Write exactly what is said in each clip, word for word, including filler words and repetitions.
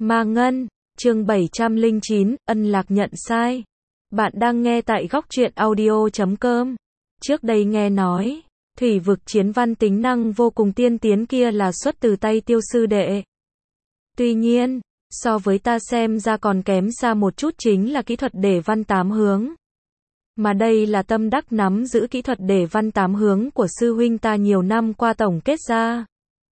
Ma Ngân, chương bảy trăm lẻ chín, Ân Lạc nhận sai. Bạn đang nghe tại góc truyện audio chấm com. Trước đây nghe nói, thủy vực chiến văn tính năng vô cùng tiên tiến kia là xuất từ tay Tiêu sư đệ. Tuy nhiên, so với ta xem ra còn kém xa một chút chính là kỹ thuật để văn tám hướng. Mà đây là tâm đắc nắm giữ kỹ thuật để văn tám hướng của sư huynh ta nhiều năm qua tổng kết ra.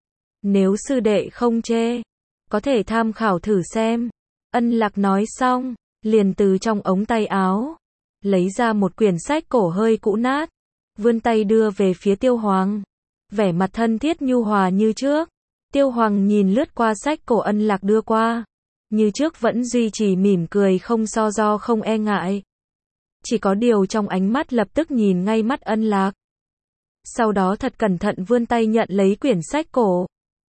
Nếu sư đệ không chê, có thể tham khảo thử xem. Ân Lạc nói xong, liền từ trong ống tay áo lấy ra một quyển sách cổ hơi cũ nát, vươn tay đưa về phía Tiêu Hoàng, vẻ mặt thân thiết nhu hòa như trước. Tiêu Hoàng nhìn lướt qua sách cổ Ân Lạc đưa qua, như trước vẫn duy trì mỉm cười không so do không e ngại. Chỉ có điều trong ánh mắt lập tức nhìn ngay mắt Ân Lạc. Sau đó thật cẩn thận vươn tay nhận lấy quyển sách cổ.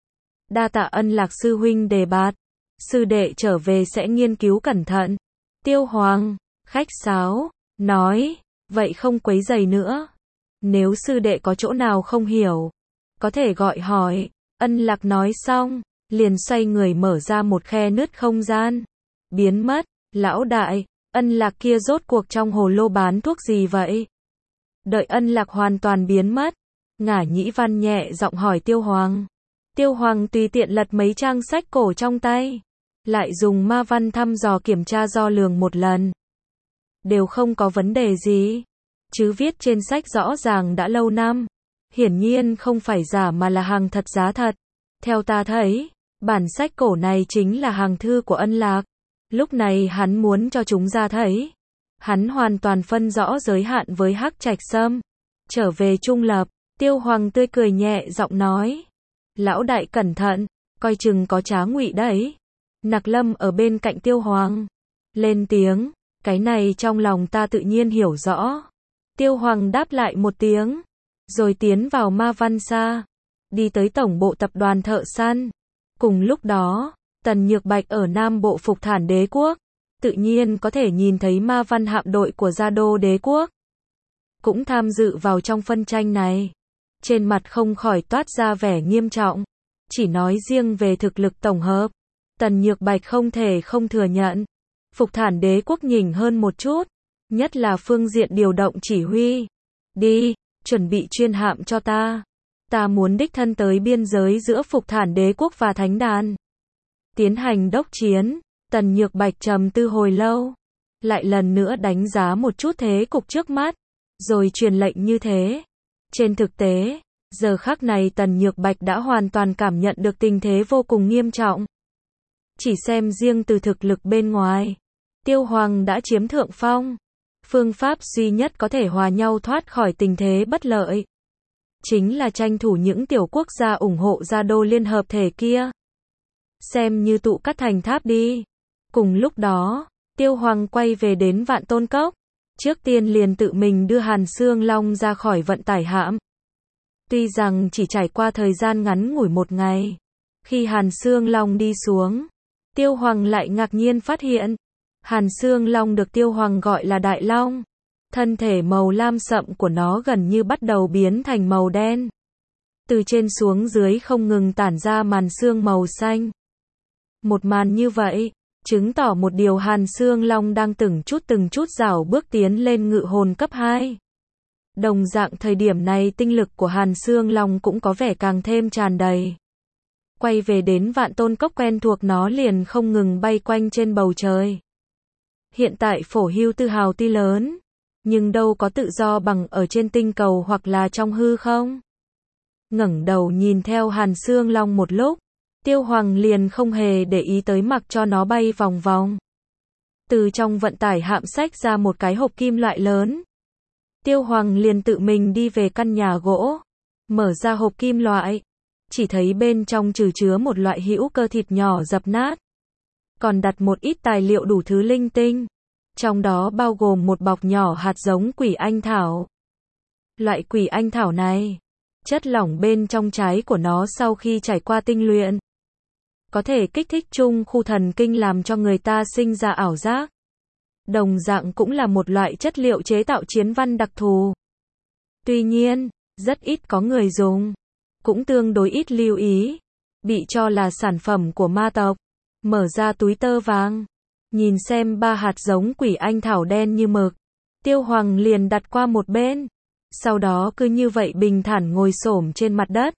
Đa tạ Ân Lạc sư huynh đề bạt, sư đệ trở về sẽ nghiên cứu cẩn thận. Tiêu Hoàng khách sáo nói, vậy không quấy rầy nữa. Nếu sư đệ có chỗ nào không hiểu, có thể gọi hỏi. Ân Lạc nói xong, liền xoay người mở ra một khe nứt không gian, biến mất. Lão đại, Ân Lạc kia rốt cuộc trong hồ lô bán thuốc gì vậy? Đợi Ân Lạc hoàn toàn biến mất, Ngả Nhĩ Văn nhẹ giọng hỏi Tiêu Hoàng. Tiêu Hoàng tùy tiện lật mấy trang sách cổ trong tay, lại dùng ma văn thăm dò kiểm tra đo lường một lần. Đều không có vấn đề gì, chứ viết trên sách rõ ràng đã lâu năm, hiển nhiên không phải giả mà là hàng thật giá thật. Theo ta thấy, bản sách cổ này chính là hàng thư của Ân Lạc. Lúc này hắn muốn cho chúng ra thấy, hắn hoàn toàn phân rõ giới hạn với Hắc Trạch Sâm, trở về trung lập. Tiêu Hoàng tươi cười nhẹ giọng nói, lão đại cẩn thận, coi chừng có trá ngụy đấy. Nặc Lâm ở bên cạnh Tiêu Hoàng lên tiếng, cái này trong lòng ta tự nhiên hiểu rõ. Tiêu Hoàng đáp lại một tiếng, rồi tiến vào ma văn xa, đi tới tổng bộ tập đoàn thợ săn. Cùng lúc đó, Tần Nhược Bạch ở Nam Bộ Phục Thản Đế Quốc, tự nhiên có thể nhìn thấy ma văn hạm đội của Gia Đô Đế Quốc cũng tham dự vào trong phân tranh này. Trên mặt không khỏi toát ra vẻ nghiêm trọng. Chỉ nói riêng về thực lực tổng hợp, Tần Nhược Bạch không thể không thừa nhận, Phục Thản Đế Quốc nhỉnh hơn một chút, nhất là phương diện điều động chỉ huy. Đi, chuẩn bị chuyên hạm cho ta. Ta muốn đích thân tới biên giới giữa Phục Thản Đế Quốc và Thánh Đàn, tiến hành đốc chiến. Tần Nhược Bạch trầm tư hồi lâu, lại lần nữa đánh giá một chút thế cục trước mắt, rồi truyền lệnh như thế. Trên thực tế, giờ khắc này Tần Nhược Bạch đã hoàn toàn cảm nhận được tình thế vô cùng nghiêm trọng. Chỉ xem riêng từ thực lực bên ngoài, Tiêu Hoàng đã chiếm thượng phong. Phương pháp duy nhất có thể hòa nhau thoát khỏi tình thế bất lợi, chính là tranh thủ những tiểu quốc gia ủng hộ Gia Đô Liên Hợp Thể kia. Xem như tụ cắt thành tháp đi. Cùng lúc đó, Tiêu Hoàng quay về đến Vạn Tôn Cốc. Trước tiên liền tự mình đưa Hàn Xương Long ra khỏi vận tải hạm. Tuy rằng chỉ trải qua thời gian ngắn ngủi một ngày, khi Hàn Xương Long đi xuống, Tiêu Hoàng lại ngạc nhiên phát hiện, Hàn Xương Long được Tiêu Hoàng gọi là Đại Long, thân thể màu lam sậm của nó gần như bắt đầu biến thành màu đen. Từ trên xuống dưới không ngừng tản ra màn xương màu xanh. Một màn như vậy, chứng tỏ một điều, Hàn Xương Long đang từng chút từng chút rảo bước tiến lên ngự hồn cấp hai. Đồng dạng thời điểm này tinh lực của Hàn Xương Long cũng có vẻ càng thêm tràn đầy. Quay về đến Vạn Tôn Cốc quen thuộc, nó liền không ngừng bay quanh trên bầu trời. Hiện tại Phổ Hưu Tư Hào tuy lớn, nhưng đâu có tự do bằng ở trên tinh cầu hoặc là trong hư không. Ngẩng đầu nhìn theo Hàn Xương Long một lúc, Tiêu Hoàng liền không hề để ý tới, mặc cho nó bay vòng vòng. Từ trong vận tải hạm xách ra một cái hộp kim loại lớn. Tiêu Hoàng liền tự mình đi về căn nhà gỗ, mở ra hộp kim loại, chỉ thấy bên trong trừ chứa một loại hữu cơ thịt nhỏ dập nát, còn đặt một ít tài liệu đủ thứ linh tinh, trong đó bao gồm một bọc nhỏ hạt giống quỷ anh thảo. Loại quỷ anh thảo này, chất lỏng bên trong trái của nó sau khi trải qua tinh luyện, có thể kích thích trung khu thần kinh làm cho người ta sinh ra ảo giác. Đồng dạng cũng là một loại chất liệu chế tạo chiến văn đặc thù. Tuy nhiên, rất ít có người dùng, cũng tương đối ít lưu ý, bị cho là sản phẩm của ma tộc. Mở ra túi tơ vàng, nhìn xem ba hạt giống quỷ anh thảo đen như mực. Tiêu Hoàng liền đặt qua một bên. Sau đó cứ như vậy bình thản ngồi xổm trên mặt đất.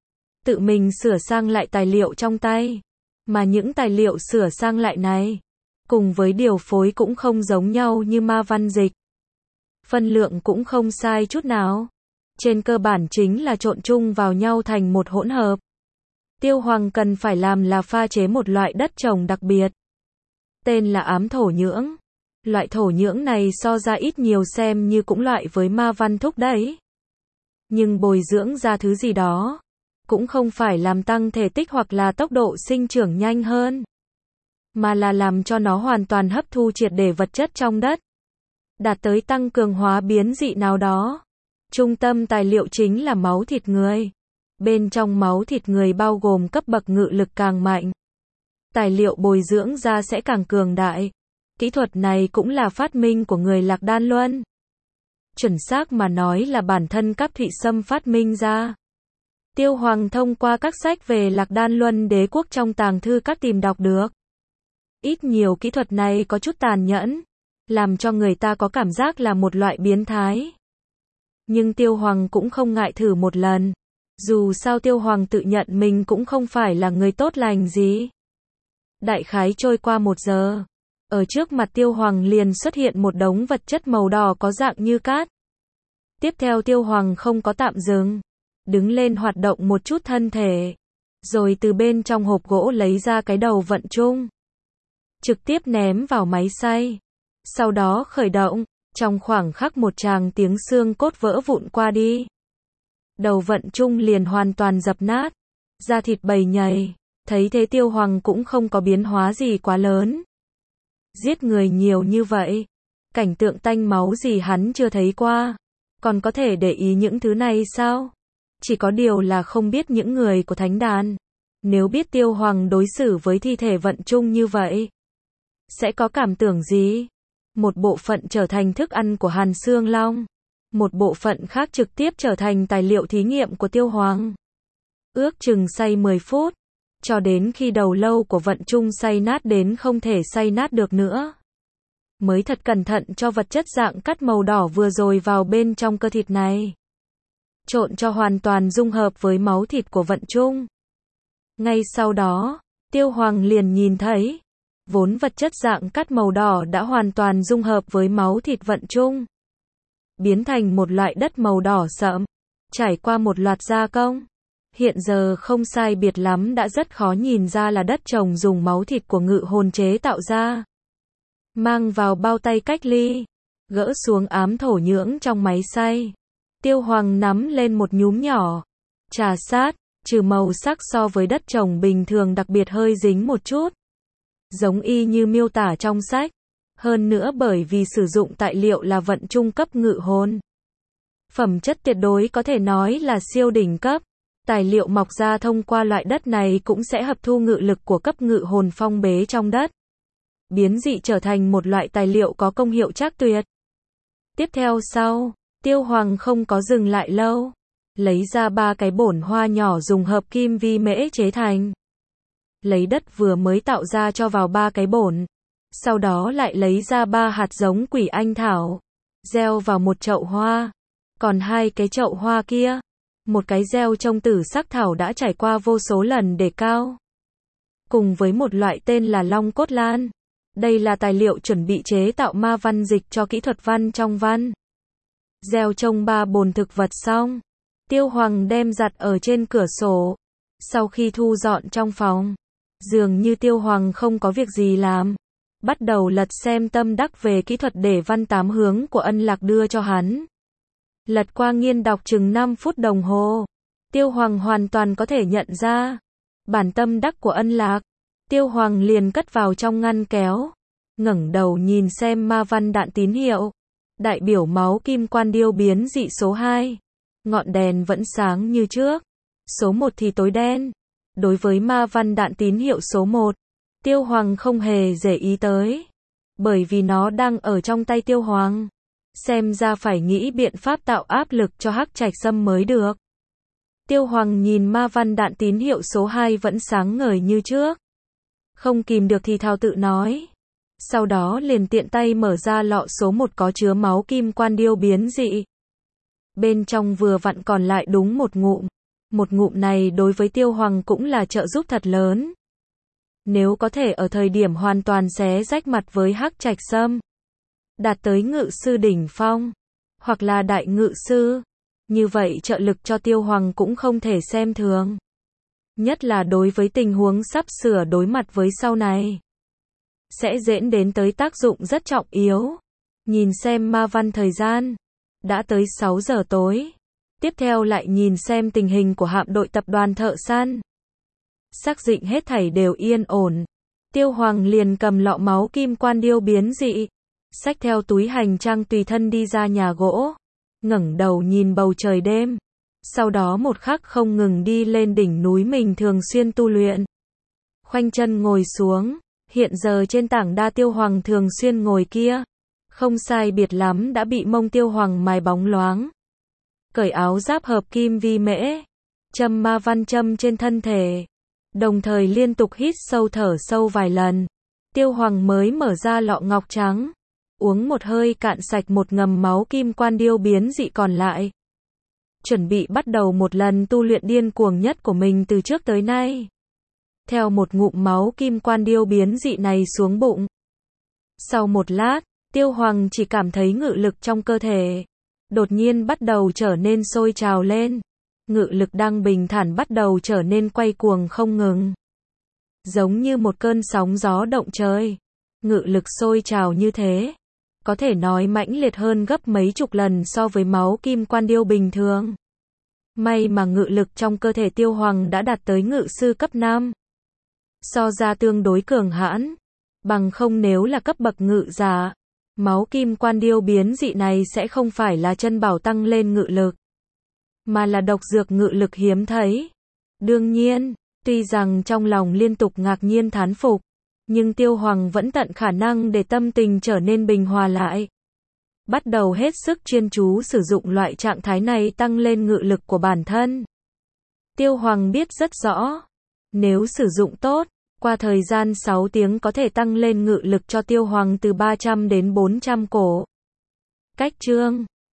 Tự mình sửa sang lại tài liệu trong tay. Mà những tài liệu sửa sang lại này, cùng với điều phối cũng không giống nhau như ma văn dịch. Phân lượng cũng không sai chút nào. Trên cơ bản chính là trộn chung vào nhau thành một hỗn hợp. Tiêu Hoàng cần phải làm là pha chế một loại đất trồng đặc biệt. Tên là ám thổ nhưỡng. Loại thổ nhưỡng này so ra ít nhiều xem như cũng loại với ma văn thúc đấy. Nhưng bồi dưỡng ra thứ gì đó, cũng không phải làm tăng thể tích hoặc là tốc độ sinh trưởng nhanh hơn, mà là làm cho nó hoàn toàn hấp thu triệt để vật chất trong đất, đạt tới tăng cường hóa biến dị nào đó. Trung tâm tài liệu chính là máu thịt người. Bên trong máu thịt người bao gồm cấp bậc ngự lực càng mạnh, tài liệu bồi dưỡng ra sẽ càng cường đại. Kỹ thuật này cũng là phát minh của người Lạc Đan Luân. Chuẩn xác mà nói là bản thân Cáp Thụy Sâm phát minh ra. Tiêu Hoàng thông qua các sách về Lạc Đan Luân đế quốc trong tàng thư các tìm đọc được. Ít nhiều kỹ thuật này có chút tàn nhẫn, làm cho người ta có cảm giác là một loại biến thái. Nhưng Tiêu Hoàng cũng không ngại thử một lần. Dù sao Tiêu Hoàng tự nhận mình cũng không phải là người tốt lành gì. Đại khái trôi qua một giờ. Ở trước mặt Tiêu Hoàng liền xuất hiện một đống vật chất màu đỏ có dạng như cát. Tiếp theo Tiêu Hoàng không có tạm dừng. Đứng lên hoạt động một chút thân thể. Rồi từ bên trong hộp gỗ lấy ra cái đầu vận chung. Trực tiếp ném vào máy xay. Sau đó khởi động. Trong khoảng khắc một tràng tiếng xương cốt vỡ vụn qua đi. Đầu vận chung liền hoàn toàn dập nát. Da thịt bầy nhầy. Thấy thế Tiêu Hoàng cũng không có biến hóa gì quá lớn. Giết người nhiều như vậy, cảnh tượng tanh máu gì hắn chưa thấy qua, còn có thể để ý những thứ này sao? Chỉ có điều là không biết những người của thánh đàn, nếu biết Tiêu Hoàng đối xử với thi thể vận chung như vậy, sẽ có cảm tưởng gì? Một bộ phận trở thành thức ăn của Hàn Xương Long, một bộ phận khác trực tiếp trở thành tài liệu thí nghiệm của Tiêu Hoàng. Ước chừng xay mười phút. Cho đến khi đầu lâu của vận chung xay nát đến không thể xay nát được nữa. Mới thật cẩn thận cho vật chất dạng cát màu đỏ vừa rồi vào bên trong cơ thịt này. Trộn cho hoàn toàn dung hợp với máu thịt của vận chung. Ngay sau đó, Tiêu Hoàng liền nhìn thấy, vốn vật chất dạng cát màu đỏ đã hoàn toàn dung hợp với máu thịt vận chung. Biến thành một loại đất màu đỏ sẫm, trải qua một loạt gia công. Hiện giờ không sai biệt lắm đã rất khó nhìn ra là đất trồng dùng máu thịt của ngự hồn chế tạo ra. Mang vào bao tay cách ly, gỡ xuống ám thổ nhưỡng trong máy xay. Tiêu Hoàng nắm lên một nhúm nhỏ, trà sát, trừ màu sắc so với đất trồng bình thường đặc biệt hơi dính một chút. Giống y như miêu tả trong sách. Hơn nữa bởi vì sử dụng tài liệu là vận chung cấp ngự hồn. Phẩm chất tuyệt đối có thể nói là siêu đỉnh cấp. Tài liệu mọc ra thông qua loại đất này cũng sẽ hấp thu ngự lực của cấp ngự hồn phong bế trong đất. Biến dị trở thành một loại tài liệu có công hiệu trác tuyệt. Tiếp theo sau, Tiêu Hoàng không có dừng lại lâu. Lấy ra ba cái bổn hoa nhỏ dùng hợp kim vi mễ chế thành. Lấy đất vừa mới tạo ra cho vào ba cái bổn. Sau đó lại lấy ra ba hạt giống quỷ anh thảo. Gieo vào một chậu hoa. Còn hai cái chậu hoa kia. Một cái gieo trong tử sắc thảo đã trải qua vô số lần để cao. Cùng với một loại tên là long cốt lan. Đây là tài liệu chuẩn bị chế tạo ma văn dịch cho kỹ thuật văn trong văn. Gieo trồng ba bồn thực vật xong. Tiêu Hoàng đem giặt ở trên cửa sổ. Sau khi thu dọn trong phòng. Dường như Tiêu Hoàng không có việc gì làm. Bắt đầu lật xem tâm đắc về kỹ thuật để văn tám hướng của Ân Lạc đưa cho hắn. Lật qua nghiên đọc chừng năm phút đồng hồ. Tiêu Hoàng hoàn toàn có thể nhận ra. Bản tâm đắc của Ân Lạc. Tiêu Hoàng liền cất vào trong ngăn kéo. Ngẩng đầu nhìn xem ma văn đạn tín hiệu. Đại biểu máu kim quan điêu biến dị số hai. Ngọn đèn vẫn sáng như trước. Số một thì tối đen. Đối với ma văn đạn tín hiệu số một, Tiêu Hoàng không hề để ý tới. Bởi vì nó đang ở trong tay Tiêu Hoàng. Xem ra phải nghĩ biện pháp tạo áp lực cho Hắc Trạch Sâm mới được. Tiêu Hoàng nhìn ma văn đạn tín hiệu số hai vẫn sáng ngời như trước. Không kìm được thì thào tự nói. Sau đó liền tiện tay mở ra lọ số một có chứa máu kim quan điêu biến dị. Bên trong vừa vặn còn lại đúng một ngụm. Một ngụm này đối với Tiêu Hoàng cũng là trợ giúp thật lớn. Nếu có thể ở thời điểm hoàn toàn xé rách mặt với Hắc Trạch Sâm, đạt tới ngự sư đỉnh phong, hoặc là đại ngự sư, như vậy trợ lực cho Tiêu Hoàng cũng không thể xem thường. Nhất là đối với tình huống sắp sửa đối mặt với sau này, sẽ diễn đến tới tác dụng rất trọng yếu. Nhìn xem ma văn thời gian, đã tới sáu giờ tối. Tiếp theo lại nhìn xem tình hình của hạm đội tập đoàn thợ săn. Xác định hết thảy đều yên ổn. Tiêu Hoàng liền cầm lọ máu kim quan điêu biến dị, xách theo túi hành trang tùy thân đi ra nhà gỗ, ngẩng đầu nhìn bầu trời đêm. Sau đó một khắc không ngừng đi lên đỉnh núi mình thường xuyên tu luyện. Khoanh chân ngồi xuống, hiện giờ trên tảng đa Tiêu Hoàng thường xuyên ngồi kia, không sai biệt lắm đã bị mông Tiêu Hoàng mài bóng loáng. Cởi áo giáp hợp kim vi mễ, châm ma văn châm trên thân thể, đồng thời liên tục hít sâu thở sâu vài lần. Tiêu Hoàng mới mở ra lọ ngọc trắng, uống một hơi cạn sạch một ngầm máu kim quan điêu biến dị còn lại. Chuẩn bị bắt đầu một lần tu luyện điên cuồng nhất của mình từ trước tới nay. Theo một ngụm máu kim quan điêu biến dị này xuống bụng. Sau một lát, Tiêu Hoàng chỉ cảm thấy ngự lực trong cơ thể đột nhiên bắt đầu trở nên sôi trào lên. Ngự lực đang bình thản bắt đầu trở nên quay cuồng không ngừng. Giống như một cơn sóng gió động trời. Ngự lực sôi trào như thế, có thể nói mãnh liệt hơn gấp mấy chục lần so với máu kim quan điêu bình thường. May mà ngự lực trong cơ thể Tiêu Hoàng đã đạt tới ngự sư cấp năm. So ra tương đối cường hãn. Bằng không nếu là cấp bậc ngự giả, máu kim quan điêu biến dị này sẽ không phải là chân bảo tăng lên ngự lực, mà là độc dược ngự lực hiếm thấy. Đương nhiên, tuy rằng trong lòng liên tục ngạc nhiên thán phục, nhưng Tiêu Hoàng vẫn tận khả năng để tâm tình trở nên bình hòa lại. Bắt đầu hết sức chuyên chú sử dụng loại trạng thái này tăng lên ngự lực của bản thân. Tiêu Hoàng biết rất rõ, nếu sử dụng tốt, qua thời gian sáu tiếng có thể tăng lên ngự lực cho Tiêu Hoàng từ ba trăm đến bốn trăm cổ. Cách chương